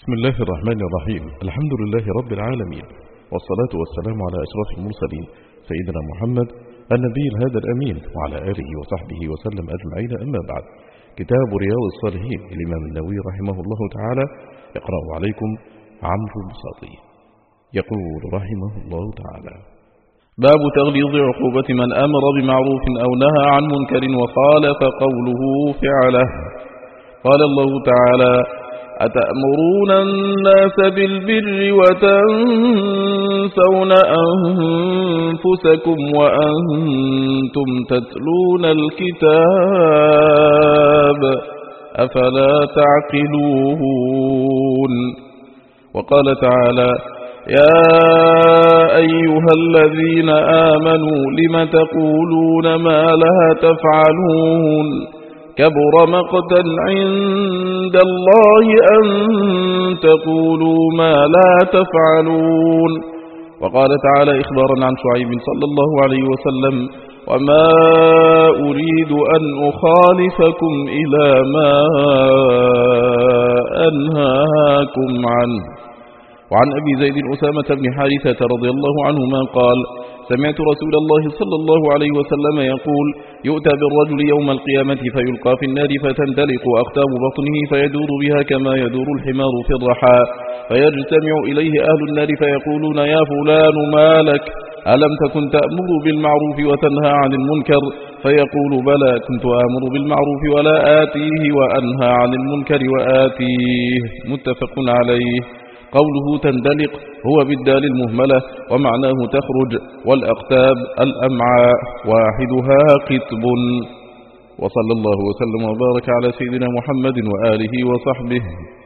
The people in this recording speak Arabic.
بسم الله الرحمن الرحيم. الحمد لله رب العالمين، والصلاة والسلام على أشرف المرسلين سيدنا محمد النبي الهادى الأمين وعلى آله وصحبه وسلم أجمعين. أما بعد، كتاب رياض الصالحين للإمام النووي رحمه الله تعالى يقرأ عليكم عمرو البساطي. يقول رحمه الله تعالى: باب تغليظ عقوبة من أمر بمعروف أو نهى عن منكر وخالف قوله فعله. قال الله تعالى: أتأمرون الناس بالبر وتنسون أنفسكم وأنتم تتلون الكتاب أفلا تعقلون. وقال تعالى: يا أيها الذين آمنوا لم تقولون ما لا تفعلون كبر مقتا عند الله أن تقولوا ما لا تفعلون. وقال تعالى إخبارا عن شعيب صلى الله عليه وسلم: وما أريد أن أخالفكم إلى ما أنهاكم عنه. وعن أبي زيد أسامة بن حارثة رضي الله عنهما قال: سمعت رسول الله صلى الله عليه وسلم يقول: يؤتى بالرجل يوم القيامة فيلقى في النار فتندلق أختام بطنه فيدور بها كما يدور الحمار في الرحى، فيجتمع إليه أهل النار فيقولون: يا فلان ما لك؟ ألم تكن تأمر بالمعروف وتنهى عن المنكر؟ فيقول: بلى، كنت آمر بالمعروف ولا آتيه وأنهى عن المنكر وآتيه. متفق عليه. قوله تندلق هو بالدال المهملة، ومعناه تخرج، والأقتاب الأمعاء واحدها قطب. وصلى الله وسلم وبارك على سيدنا محمد وآله وصحبه.